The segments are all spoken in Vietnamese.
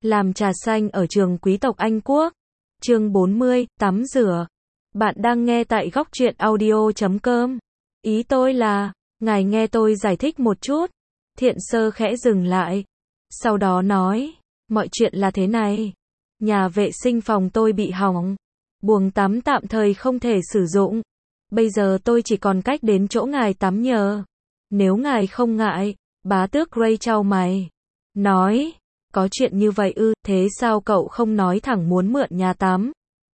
Làm trà xanh ở trường quý tộc Anh Quốc. Chương 40, tắm rửa. Bạn đang nghe tại góc truyện audio.com. Ý tôi là, ngài nghe tôi giải thích một chút. Thiện Sơ khẽ dừng lại. Sau đó nói, mọi chuyện là thế này. Nhà vệ sinh phòng tôi bị hỏng. Buồng tắm tạm thời không thể sử dụng. Bây giờ tôi chỉ còn cách đến chỗ ngài tắm nhờ. Nếu ngài không ngại, bá tước Gray chau mày. Nói, có chuyện như vậy ư, thế sao cậu không nói thẳng muốn mượn nhà tắm?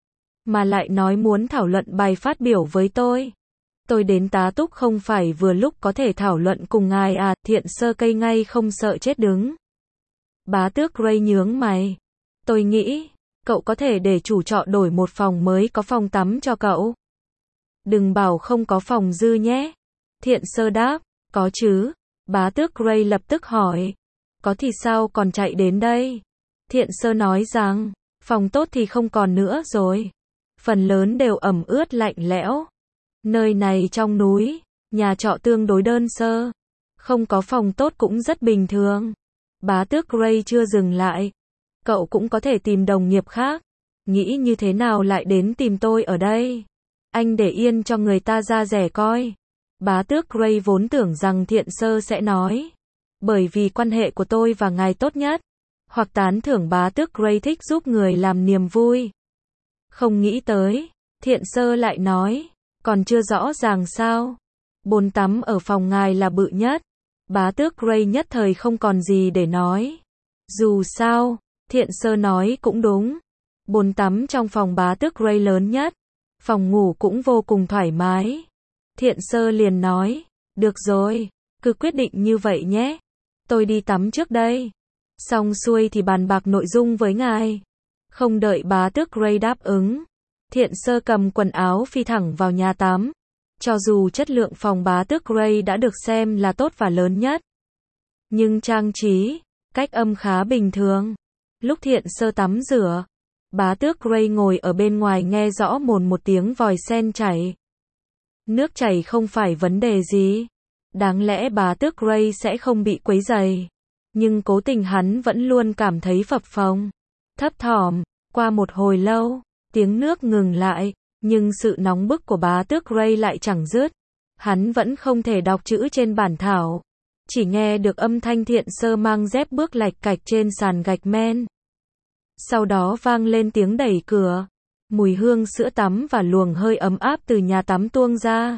Mà lại nói muốn thảo luận bài phát biểu với tôi. Tôi đến tá túc không phải vừa lúc có thể thảo luận cùng ngài à, Thiện Sơ cây ngay không sợ chết đứng. Bá tước Gray nhướng mày. Tôi nghĩ, cậu có thể để chủ trọ đổi một phòng mới có phòng tắm cho cậu. Đừng bảo không có phòng dư nhé. Thiện Sơ đáp, có chứ. Bá tước Gray lập tức hỏi. Có thì sao còn chạy đến đây? Thiện Sơ nói rằng, phòng tốt thì không còn nữa rồi. Phần lớn đều ẩm ướt lạnh lẽo. Nơi này trong núi, nhà trọ tương đối đơn sơ. Không có phòng tốt cũng rất bình thường. Bá tước Gray chưa dừng lại. Cậu cũng có thể tìm đồng nghiệp khác. Nghĩ như thế nào lại đến tìm tôi ở đây? Anh để yên cho người ta ra rẻ coi. Bá tước Gray vốn tưởng rằng Thiện Sơ sẽ nói. Bởi vì quan hệ của tôi và ngài tốt nhất. Hoặc tán thưởng bá tước Gray thích giúp người làm niềm vui. Không nghĩ tới, Thiện Sơ lại nói. Còn chưa rõ ràng sao? Bồn tắm ở phòng ngài là bự nhất. Bá tước Gray nhất thời không còn gì để nói. Dù sao, Thiện Sơ nói cũng đúng. Bồn tắm trong phòng bá tước Gray lớn nhất. Phòng ngủ cũng vô cùng thoải mái. Thiện Sơ liền nói, được rồi, cứ quyết định như vậy nhé. Tôi đi tắm trước đây. Xong xuôi thì bàn bạc nội dung với ngài. Không đợi bá tước Gray đáp ứng. Thiện Sơ cầm quần áo phi thẳng vào nhà tắm. Cho dù chất lượng phòng bá tước Gray đã được xem là tốt và lớn nhất. Nhưng trang trí, cách âm khá bình thường. Lúc Thiện Sơ tắm rửa, bá tước Gray ngồi ở bên ngoài nghe rõ một tiếng vòi sen chảy. Nước chảy không phải vấn đề gì. Đáng lẽ bá tước Gray sẽ không bị quấy rầy. Nhưng cố tình hắn vẫn luôn cảm thấy phập phồng. Thấp thỏm, qua một hồi lâu, tiếng nước ngừng lại. Nhưng sự nóng bức của bá tước Gray lại chẳng dứt. Hắn vẫn không thể đọc chữ trên bản thảo. Chỉ nghe được âm thanh Thiện Sơ mang dép bước lạch cạch trên sàn gạch men. Sau đó vang lên tiếng đẩy cửa. Mùi hương sữa tắm và luồng hơi ấm áp từ nhà tắm tuôn ra.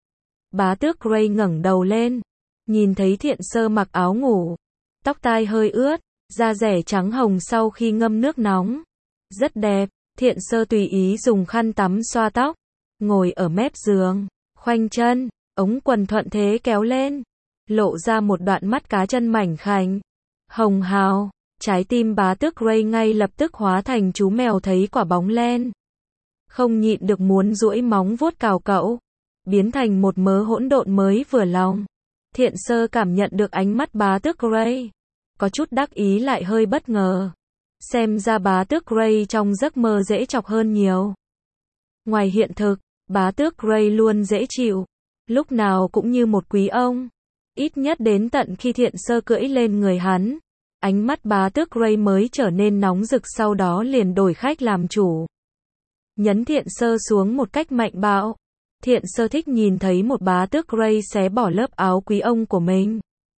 Bá tước Gray ngẩng đầu lên. Nhìn thấy Thiện Sơ mặc áo ngủ. Tóc tai hơi ướt, da dẻ trắng hồng sau khi ngâm nước nóng. Rất đẹp. Thiện Sơ tùy ý dùng khăn tắm xoa tóc. Ngồi ở mép giường. Khoanh chân. Ống quần thuận thế kéo lên. Lộ ra một đoạn mắt cá chân mảnh khảnh. Hồng hào. Trái tim bá tước Gray ngay lập tức hóa thành chú mèo thấy quả bóng len. Không nhịn được muốn duỗi móng vuốt cào cậu. Biến thành một mớ hỗn độn mới vừa lòng. Thiện Sơ cảm nhận được ánh mắt bá tước Gray. Có chút đắc ý lại hơi bất ngờ. Xem ra bá tước Gray trong giấc mơ dễ chọc hơn nhiều. Ngoài hiện thực, bá tước Gray luôn dễ chịu. Lúc nào cũng như một quý ông. Ít nhất đến tận khi Thiện Sơ cưỡi lên người hắn. Ánh mắt bá tước Gray mới trở nên nóng rực, sau đó liền đổi khách làm chủ. Nhấn Thiện Sơ xuống một cách mạnh bạo. Thiện Sơ thích nhìn thấy một bá tước Gray xé bỏ lớp áo quý ông của mình.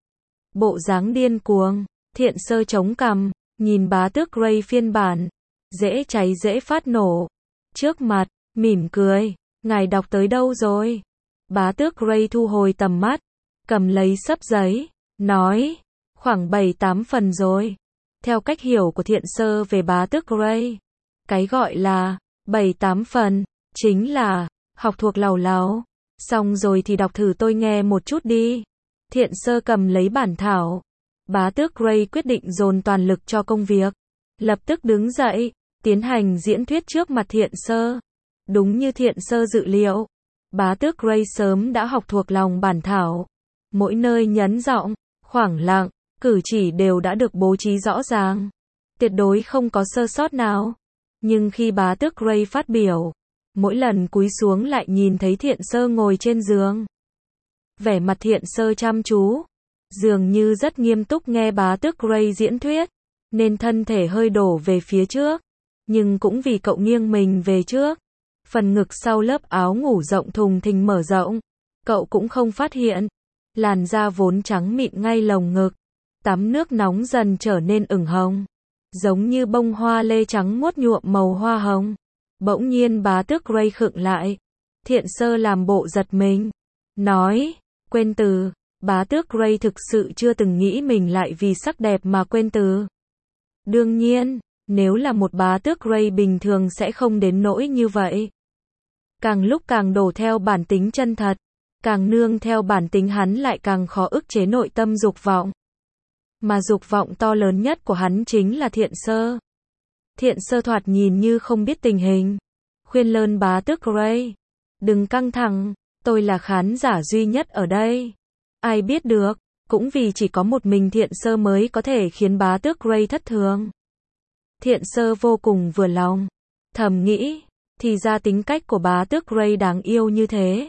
Bộ dáng điên cuồng. Thiện Sơ chống cằm, nhìn bá tước Gray phiên bản. Dễ cháy dễ phát nổ. Trước mặt, mỉm cười. Ngài đọc tới đâu rồi? Bá tước Gray thu hồi tầm mắt. Cầm lấy xấp giấy. Nói. Khoảng 7-8 phần rồi. Theo cách hiểu của Thiện Sơ về bá tước Gray. Cái gọi là 7-8 phần. Chính là học thuộc làu láo. Xong rồi thì đọc thử tôi nghe một chút đi. Thiện Sơ cầm lấy bản thảo. Bá tước Gray quyết định dồn toàn lực cho công việc. Lập tức đứng dậy. Tiến hành diễn thuyết trước mặt Thiện Sơ. Đúng như Thiện Sơ dự liệu. Bá tước Gray sớm đã học thuộc lòng bản thảo. Mỗi nơi nhấn giọng, khoảng lặng, cử chỉ đều đã được bố trí rõ ràng. Tuyệt đối không có sơ sót nào. Nhưng khi bá tước Gray phát biểu, mỗi lần cúi xuống lại nhìn thấy Thiện Sơ ngồi trên giường. Vẻ mặt Thiện Sơ chăm chú, dường như rất nghiêm túc nghe bá tước Gray diễn thuyết. nên thân thể hơi đổ về phía trước, nhưng cũng vì cậu nghiêng mình về trước, phần ngực sau lớp áo ngủ rộng thùng thình mở rộng, cậu cũng không phát hiện, làn da vốn trắng mịn ngay lồng ngực, tắm nước nóng dần trở nên ửng hồng, giống như bông hoa lê trắng muốt nhuộm màu hoa hồng. Bỗng nhiên bá tước Gray khựng lại, Thiện Sơ làm bộ giật mình, nói, quên từ. Bá tước Gray thực sự chưa từng nghĩ mình lại vì sắc đẹp mà quên từ. Đương nhiên, nếu là một bá tước Gray bình thường sẽ không đến nỗi như vậy. Càng lúc càng đổ theo bản tính chân thật, càng nương theo bản tính hắn lại càng khó ức chế nội tâm dục vọng. Mà dục vọng to lớn nhất của hắn chính là Thiện Sơ. Thiện Sơ thoạt nhìn như không biết tình hình, khuyên lơn bá tước Gray, đừng căng thẳng, tôi là khán giả duy nhất ở đây. Ai biết được, cũng vì chỉ có một mình Thiện Sơ mới có thể khiến bá tước Gray thất thường. Thiện Sơ vô cùng vừa lòng, thầm nghĩ, thì ra tính cách của bá tước Gray đáng yêu như thế.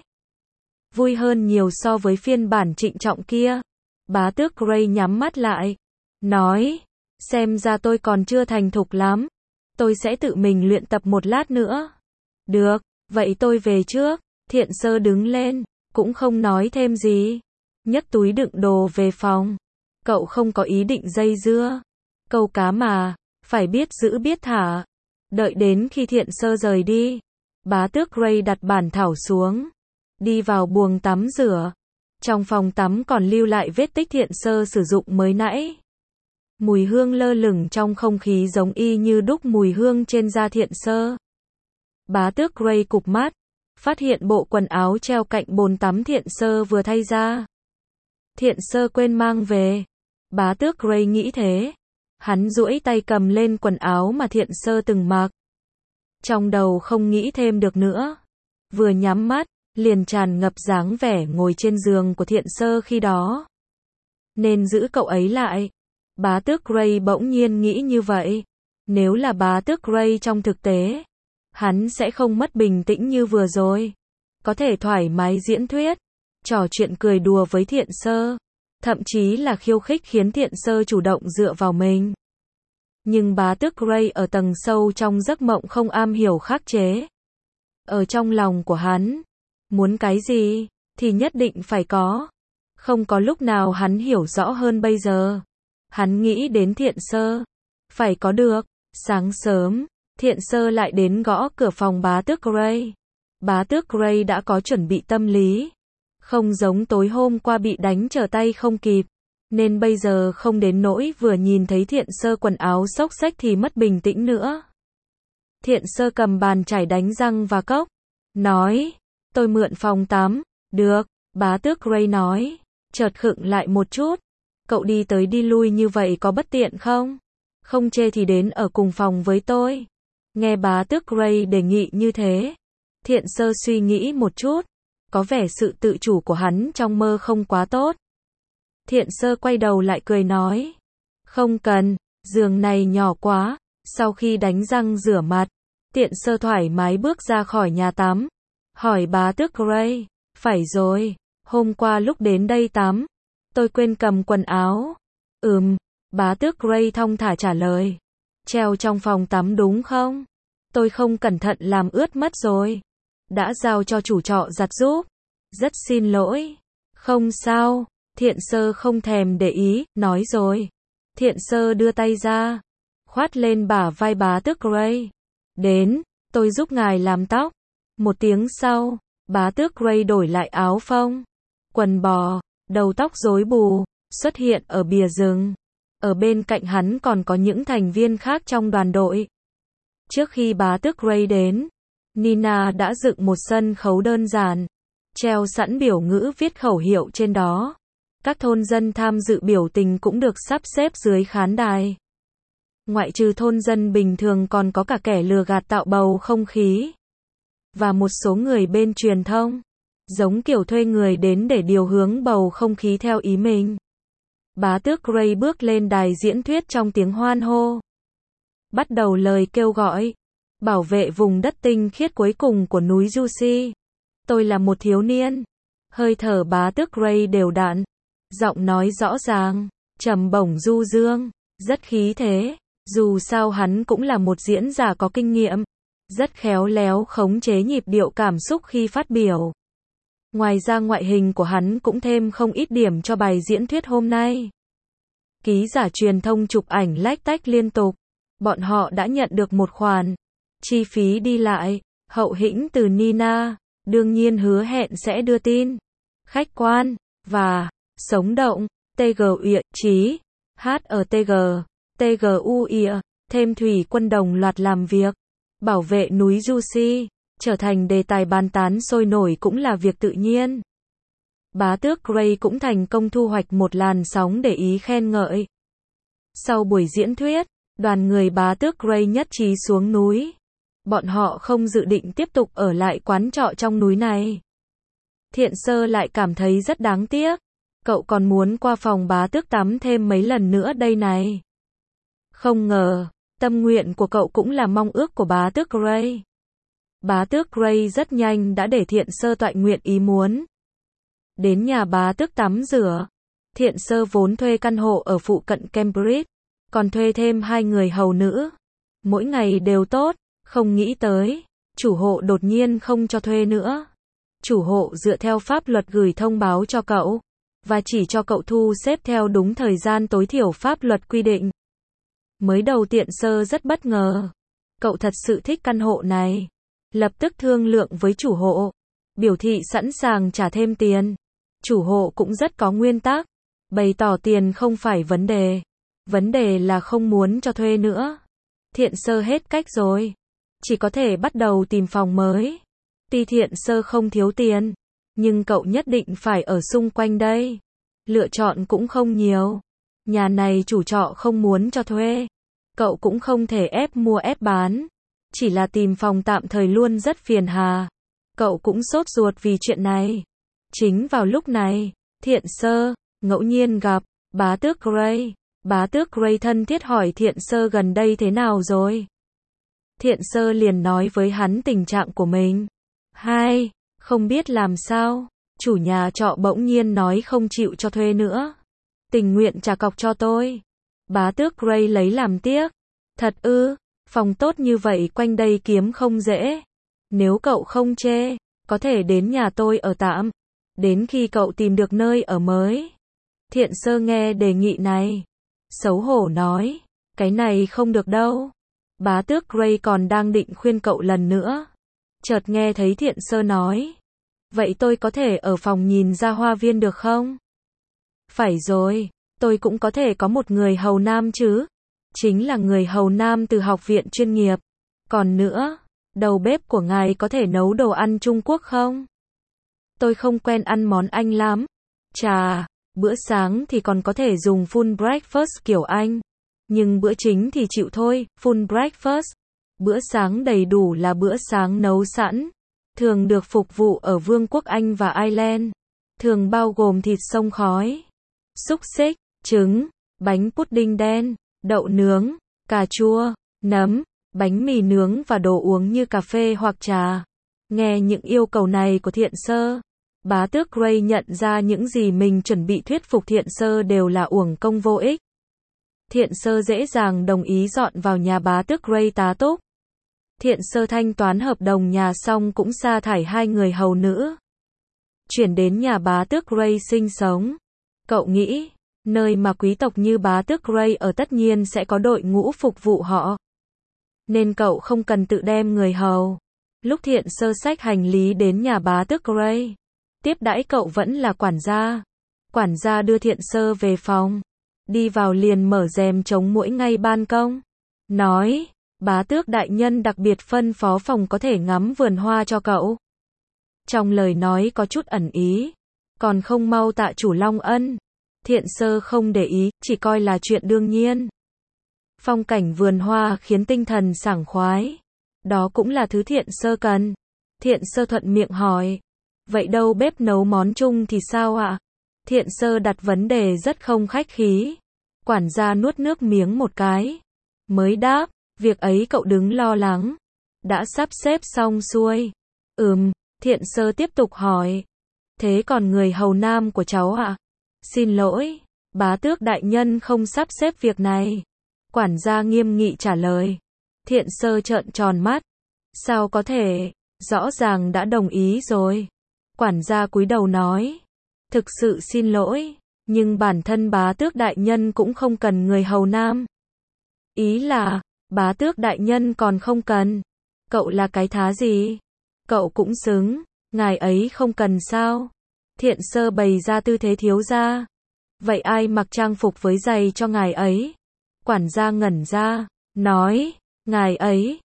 Vui hơn nhiều so với phiên bản trịnh trọng kia. Bá tước Gray nhắm mắt lại, nói, xem ra tôi còn chưa thành thục lắm, tôi sẽ tự mình luyện tập một lát nữa. Được, vậy tôi về trước. Thiện Sơ đứng lên, cũng không nói thêm gì, nhấc túi đựng đồ về phòng. Cậu không có ý định dây dưa, câu cá mà, phải biết giữ biết thả. Đợi đến khi Thiện Sơ rời đi, bá tước Gray đặt bản thảo xuống, đi vào buồng tắm rửa. Trong phòng tắm còn lưu lại vết tích Thiện Sơ sử dụng mới nãy. Mùi hương lơ lửng trong không khí giống y như đúc mùi hương trên da Thiện Sơ. Bá tước Gray cụp mắt, phát hiện bộ quần áo treo cạnh bồn tắm Thiện Sơ vừa thay ra. Thiện Sơ quên mang về. Bá tước Gray nghĩ thế. Hắn duỗi tay cầm lên quần áo mà Thiện Sơ từng mặc. Trong đầu không nghĩ thêm được nữa. Vừa nhắm mắt, liền tràn ngập dáng vẻ ngồi trên giường của Thiện Sơ khi đó. Nên giữ cậu ấy lại. Bá tước Gray bỗng nhiên nghĩ như vậy. Nếu là bá tước Gray trong thực tế, hắn sẽ không mất bình tĩnh như vừa rồi. Có thể thoải mái diễn thuyết, trò chuyện cười đùa với Thiện Sơ, thậm chí là khiêu khích khiến Thiện Sơ chủ động dựa vào mình. Nhưng bá tước Gray ở tầng sâu trong giấc mộng không am hiểu khắc chế. Ở trong lòng của hắn, muốn cái gì, thì nhất định phải có. Không có lúc nào hắn hiểu rõ hơn bây giờ. Hắn nghĩ đến Thiện Sơ, phải có được. Sáng sớm, Thiện Sơ lại đến gõ cửa phòng bá tước Gray. Bá tước Gray đã có chuẩn bị tâm lý. Không giống tối hôm qua bị đánh trở tay không kịp. Nên bây giờ không đến nỗi vừa nhìn thấy Thiện Sơ quần áo xốc xếch thì mất bình tĩnh nữa. Thiện Sơ cầm bàn chải đánh răng và cốc. Nói, tôi mượn phòng tắm. Được, bá tước Gray nói. Chợt khựng lại một chút. Cậu đi tới đi lui như vậy có bất tiện không? Không chê thì đến ở cùng phòng với tôi. Nghe bá tước Gray đề nghị như thế. Thiện Sơ suy nghĩ một chút. Có vẻ sự tự chủ của hắn trong mơ không quá tốt. Thiện Sơ quay đầu lại cười nói. Không cần, giường này nhỏ quá. Sau khi đánh răng rửa mặt, Thiện Sơ thoải mái bước ra khỏi nhà tắm. Hỏi bá tước Gray. Phải rồi, hôm qua lúc đến đây tắm, tôi quên cầm quần áo. Bá tước Gray thong thả trả lời. Treo trong phòng tắm đúng không? Tôi không cẩn thận làm ướt mất rồi. Đã giao cho chủ trọ giặt giúp. Rất xin lỗi. Không sao. Thiện Sơ không thèm để ý, nói rồi. Thiện Sơ đưa tay ra, khoát lên bả vai bá tước Gray. Đến, tôi giúp ngài làm tóc. Một tiếng sau, bá tước Gray đổi lại áo phông, quần bò, đầu tóc rối bù, xuất hiện ở bìa rừng. Ở bên cạnh hắn còn có những thành viên khác trong đoàn đội. Trước khi bá tước Gray đến, Nina đã dựng một sân khấu đơn giản, treo sẵn biểu ngữ viết khẩu hiệu trên đó. Các thôn dân tham dự biểu tình cũng được sắp xếp dưới khán đài. Ngoại trừ thôn dân bình thường còn có cả kẻ lừa gạt tạo bầu không khí. Và một số người bên truyền thông, giống kiểu thuê người đến để điều hướng bầu không khí theo ý mình. Bá tước Gray bước lên đài diễn thuyết trong tiếng hoan hô. Bắt đầu lời kêu gọi. Bảo vệ vùng đất tinh khiết cuối cùng của núi Juicy. Tôi là một thiếu niên. Hơi thở bá tước Gray đều đặn. Giọng nói rõ ràng, trầm bổng du dương. Rất khí thế. Dù sao hắn cũng là một diễn giả có kinh nghiệm. Rất khéo léo khống chế nhịp điệu cảm xúc khi phát biểu. Ngoài ra ngoại hình của hắn cũng thêm không ít điểm cho bài diễn thuyết hôm nay. Ký giả truyền thông chụp ảnh lách tách liên tục. Bọn họ đã nhận được một khoản chi phí đi lại hậu hĩnh từ Nina, đương nhiên hứa hẹn sẽ đưa tin khách quan và sống động. TG Uyển Trí HRTG TGU thêm thủy quân đồng loạt làm việc bảo vệ núi Juicy trở thành đề tài bàn tán sôi nổi cũng là việc tự nhiên. Bá tước Gray cũng thành công thu hoạch một làn sóng để ý khen ngợi. Sau buổi diễn thuyết, đoàn người bá tước Gray nhất trí xuống núi. Bọn họ không dự định tiếp tục ở lại quán trọ trong núi này. Thiện Sơ lại cảm thấy rất đáng tiếc. Cậu còn muốn qua phòng bá tước tắm thêm mấy lần nữa đây này. Không ngờ, tâm nguyện của cậu cũng là mong ước của bá tước Gray. Bá tước Gray rất nhanh đã để Thiện Sơ toại nguyện ý muốn. Đến nhà bá tước tắm rửa. Thiện Sơ vốn thuê căn hộ ở phụ cận Cambridge, còn thuê thêm 2 người hầu nữ. Mỗi ngày đều tốt, không nghĩ tới, chủ hộ đột nhiên không cho thuê nữa. Chủ hộ dựa theo pháp luật gửi thông báo cho cậu, và chỉ cho cậu thu xếp theo đúng thời gian tối thiểu pháp luật quy định. Mới đầu Thiện Sơ rất bất ngờ. Cậu thật sự thích căn hộ này. Lập tức thương lượng với chủ hộ, biểu thị sẵn sàng trả thêm tiền. Chủ hộ cũng rất có nguyên tắc, bày tỏ tiền không phải vấn đề. Vấn đề là không muốn cho thuê nữa. Thiện Sơ hết cách rồi. Chỉ có thể bắt đầu tìm phòng mới. Tuy Thiện Sơ không thiếu tiền, nhưng cậu nhất định phải ở xung quanh đây. Lựa chọn cũng không nhiều. Nhà này chủ trọ không muốn cho thuê. Cậu cũng không thể ép mua ép bán. Chỉ là tìm phòng tạm thời luôn rất phiền hà. Cậu cũng sốt ruột vì chuyện này. Chính vào lúc này, Thiện Sơ ngẫu nhiên gặp bá tước Gray. Bá tước Gray thân thiết hỏi Thiện Sơ gần đây thế nào rồi. Thiện Sơ liền nói với hắn tình trạng của mình. Không biết làm sao, chủ nhà trọ bỗng nhiên nói không chịu cho thuê nữa. Tình nguyện trả cọc cho tôi. Bá tước Gray lấy làm tiếc. Thật ư, phòng tốt như vậy quanh đây kiếm không dễ. Nếu cậu không chê, có thể đến nhà tôi ở tạm. Đến khi cậu tìm được nơi ở mới. Thiện Sơ nghe đề nghị này. Xấu hổ nói. Cái này không được đâu. Bá tước Gray còn đang định khuyên cậu lần nữa. Chợt nghe thấy Thiện Sơ nói. Vậy tôi có thể ở phòng nhìn ra hoa viên được không? Phải rồi, tôi cũng có thể có một người hầu nam chứ. Chính là người hầu nam từ học viện chuyên nghiệp. Còn nữa, đầu bếp của ngài có thể nấu đồ ăn Trung Quốc không? Tôi không quen ăn món Anh lắm. Chà, bữa sáng thì còn có thể dùng full breakfast kiểu Anh. Nhưng bữa chính thì chịu thôi, full breakfast. Bữa sáng đầy đủ là bữa sáng nấu sẵn. Thường được phục vụ ở Vương quốc Anh và Ireland. Thường bao gồm thịt xông khói, xúc xích, trứng, bánh pudding đen, đậu nướng, cà chua, nấm, bánh mì nướng và đồ uống như cà phê hoặc trà. Nghe những yêu cầu này của Thiện Sơ, bá tước Gray nhận ra những gì mình chuẩn bị thuyết phục Thiện Sơ đều là uổng công vô ích. Thiện Sơ dễ dàng đồng ý dọn vào nhà bá tước Gray tá túc. Thiện Sơ thanh toán hợp đồng nhà xong cũng sa thải 2 người hầu nữ. Chuyển đến nhà bá tước Gray sinh sống. Cậu nghĩ, nơi mà quý tộc như bá tước Gray ở tất nhiên sẽ có đội ngũ phục vụ họ. Nên cậu không cần tự đem người hầu. Lúc Thiện Sơ xách hành lý đến nhà bá tước Gray, tiếp đãi cậu vẫn là quản gia. Quản gia đưa Thiện Sơ về phòng. Đi vào liền mở rèm chống muỗi ngay ban công. Nói, bá tước đại nhân đặc biệt phân phó phòng có thể ngắm vườn hoa cho cậu. Trong lời nói có chút ẩn ý. Còn không mau tạ chủ Long ân. Thiện Sơ không để ý, chỉ coi là chuyện đương nhiên. Phong cảnh vườn hoa khiến tinh thần sảng khoái. Đó cũng là thứ Thiện Sơ cần. Thiện Sơ thuận miệng hỏi. Vậy đâu bếp nấu món chung thì sao ạ? Thiện Sơ đặt vấn đề rất không khách khí. Quản gia nuốt nước miếng một cái. Mới đáp, việc ấy cậu đừng lo lắng. Đã sắp xếp xong xuôi. Thiện Sơ tiếp tục hỏi. Thế còn người hầu nam của cháu ạ? Xin lỗi, Bá tước đại nhân không sắp xếp việc này. Quản gia nghiêm nghị trả lời. Thiện sơ trợn tròn mắt. Sao có thể, rõ ràng đã đồng ý rồi. Quản gia cúi đầu nói. Thực sự xin lỗi, nhưng bản thân bá tước đại nhân cũng không cần người hầu nam. Ý là, bá tước đại nhân còn không cần. Cậu là cái thá gì? Cậu cũng xứng, ngài ấy không cần sao? Thiện sơ bày ra tư thế thiếu gia. Vậy ai mặc trang phục với giày cho ngài ấy? Quản gia ngẩn ra, nói, ngài ấy,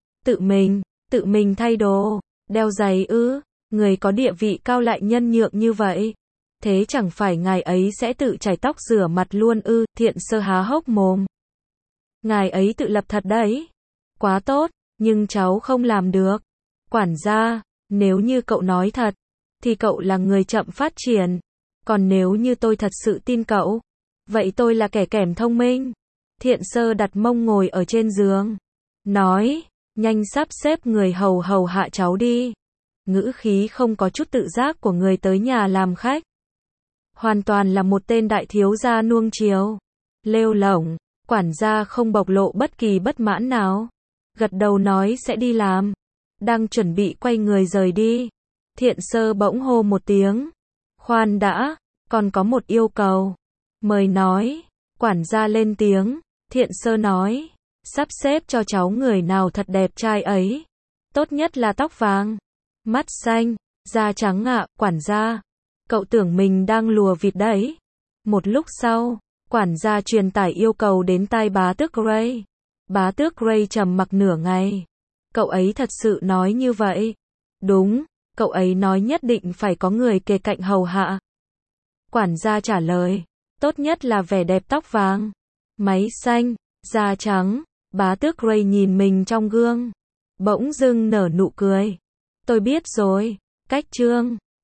tự mình thay đồ, đeo giày ư, người có địa vị cao lại nhân nhượng như vậy. Thế chẳng phải ngài ấy sẽ tự chải tóc rửa mặt luôn ư? Thiện sơ há hốc mồm. Ngài ấy tự lập thật đấy. Quá tốt, nhưng cháu không làm được. Quản gia, nếu như cậu nói thật, thì cậu là người chậm phát triển. Còn nếu như tôi thật sự tin cậu, vậy tôi là kẻ kẻm thông minh. Thiện sơ đặt mông ngồi ở trên giường. Nói, nhanh sắp xếp người hầu hạ cháu đi. Ngữ khí không có chút tự giác của người tới nhà làm khách. Hoàn toàn là một tên đại thiếu gia nuông chiều. Lêu lổng, quản gia không bộc lộ bất kỳ bất mãn nào. Gật đầu nói sẽ đi làm. Đang chuẩn bị quay người rời đi. Thiện sơ bỗng hô một tiếng. Khoan đã, còn có một yêu cầu. Mời nói. Quản gia lên tiếng. Thiện sơ nói. Sắp xếp cho cháu người nào thật đẹp trai ấy. Tốt nhất là tóc vàng, mắt xanh, da trắng ạ. Quản gia, cậu tưởng mình đang lùa vịt đấy. Một lúc sau, quản gia truyền tải yêu cầu đến tai bá tước Gray. Bá tước Gray trầm mặc nửa ngày. Cậu ấy thật sự nói như vậy. Đúng, cậu ấy nói nhất định phải có người kề cạnh hầu hạ. Quản gia trả lời, tốt nhất là vẻ đẹp tóc vàng, máy xanh, da trắng. Bá tước Gray nhìn mình trong gương, bỗng dưng nở nụ cười. Tôi biết rồi, cách chương